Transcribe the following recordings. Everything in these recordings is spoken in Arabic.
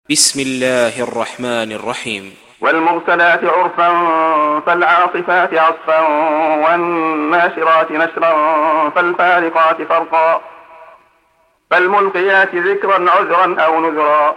بسم الله الرحمن الرحيم. والمرسلات عرفا فالعاصفات عصفا والناشرات نشرا فالفارقات فرقا فالملقيات ذكرا عذرا أو نذرا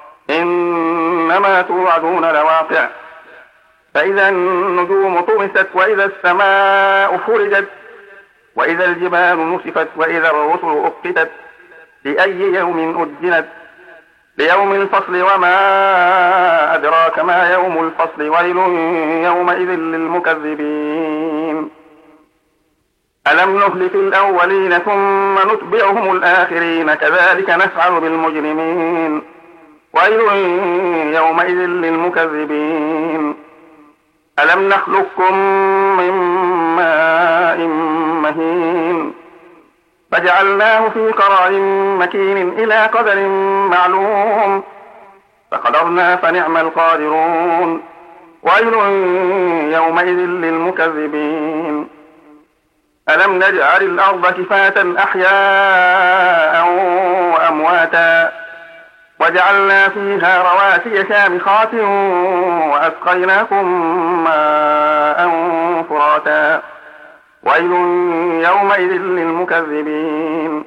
إنما توعدون لواقع فإذا النجوم طمست وإذا السماء فرجت وإذا الجبال نسفت وإذا الرسل أقتت لأي يوم أجلت ليوم الفصل وما أدراك ما يوم الفصل ويل يومئذ للمكذبين ألم نهلك الأولين ثم نتبعهم الآخرين كذلك نفعل بالمجرمين ويل يومئذ للمكذبين ألم نخلقكم من ماء مهين فجعلناه في قرار مكين إلى قدر معلوم فقدرنا فنعم القادرون ويل يومئذ للمكذبين ألم نجعل الأرض كفاة أحياء وأمواتا وجعلنا فيها رواسي شامخات وأسقيناكم ماء فراتا ويل يومئذ للمكذبين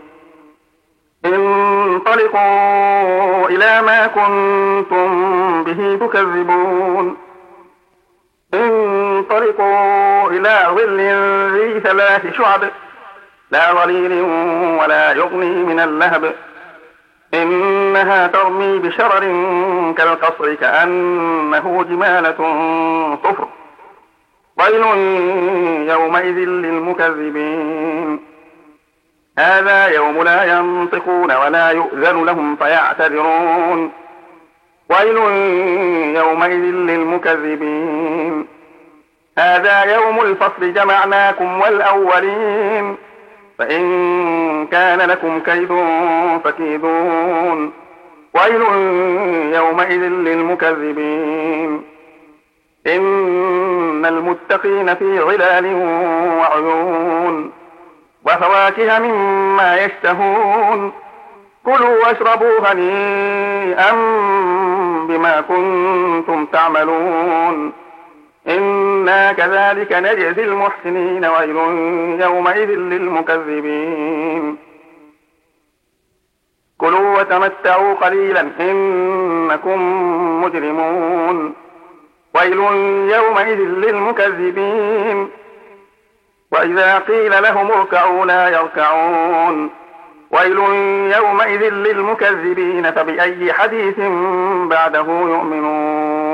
انطلقوا إلى ما كنتم به تكذبون انطلقوا إلى ظل ذي 3 شعب لا ظليل ولا يغني من اللهب إنها ترمي بشرر كالقصر كأنه جمالة صفر ويل يومئذ للمكذبين هذا يوم لا ينطقون ولا يؤذن لهم فيعتذرون ويل يومئذ للمكذبين هذا يوم الفصل جمعناكم والأولين فإن كان لكم كيد فكيدون ويل يومئذ للمكذبين إن المتقين في ظلال وعيون وفواكه مما يشتهون كلوا واشربوا هنيئا بما كنتم تعملون إنا كذلك نجزي المحسنين ويل يومئذ للمكذبين كلوا وتمتعوا قليلا إنكم مجرمون ويل يومئذ للمكذبين وإذا قيل لهم اركعوا لا يركعون ويل يومئذ للمكذبين فبأي حديث بعده يؤمنون